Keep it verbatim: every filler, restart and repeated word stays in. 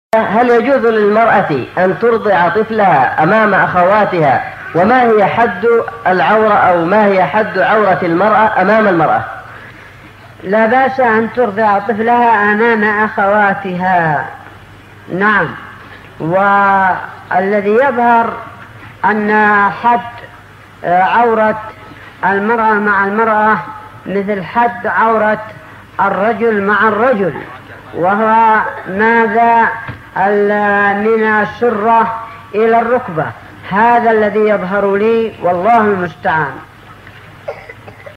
هل يجوز للمرأة أن ترضع طفلها أمام أخواتها؟ وما هي حد العورة أو ما هي حد عورة المرأة أمام المرأة؟ لا بأس أن ترضع طفلها أمام أخواتها، نعم. والذي يظهر أن حد عورة المرأة مع المرأة مثل حد عورة الرجل مع الرجل، وهو ماذا من السرة إلى الركبة. هذا الذي يظهر لي والله المستعان.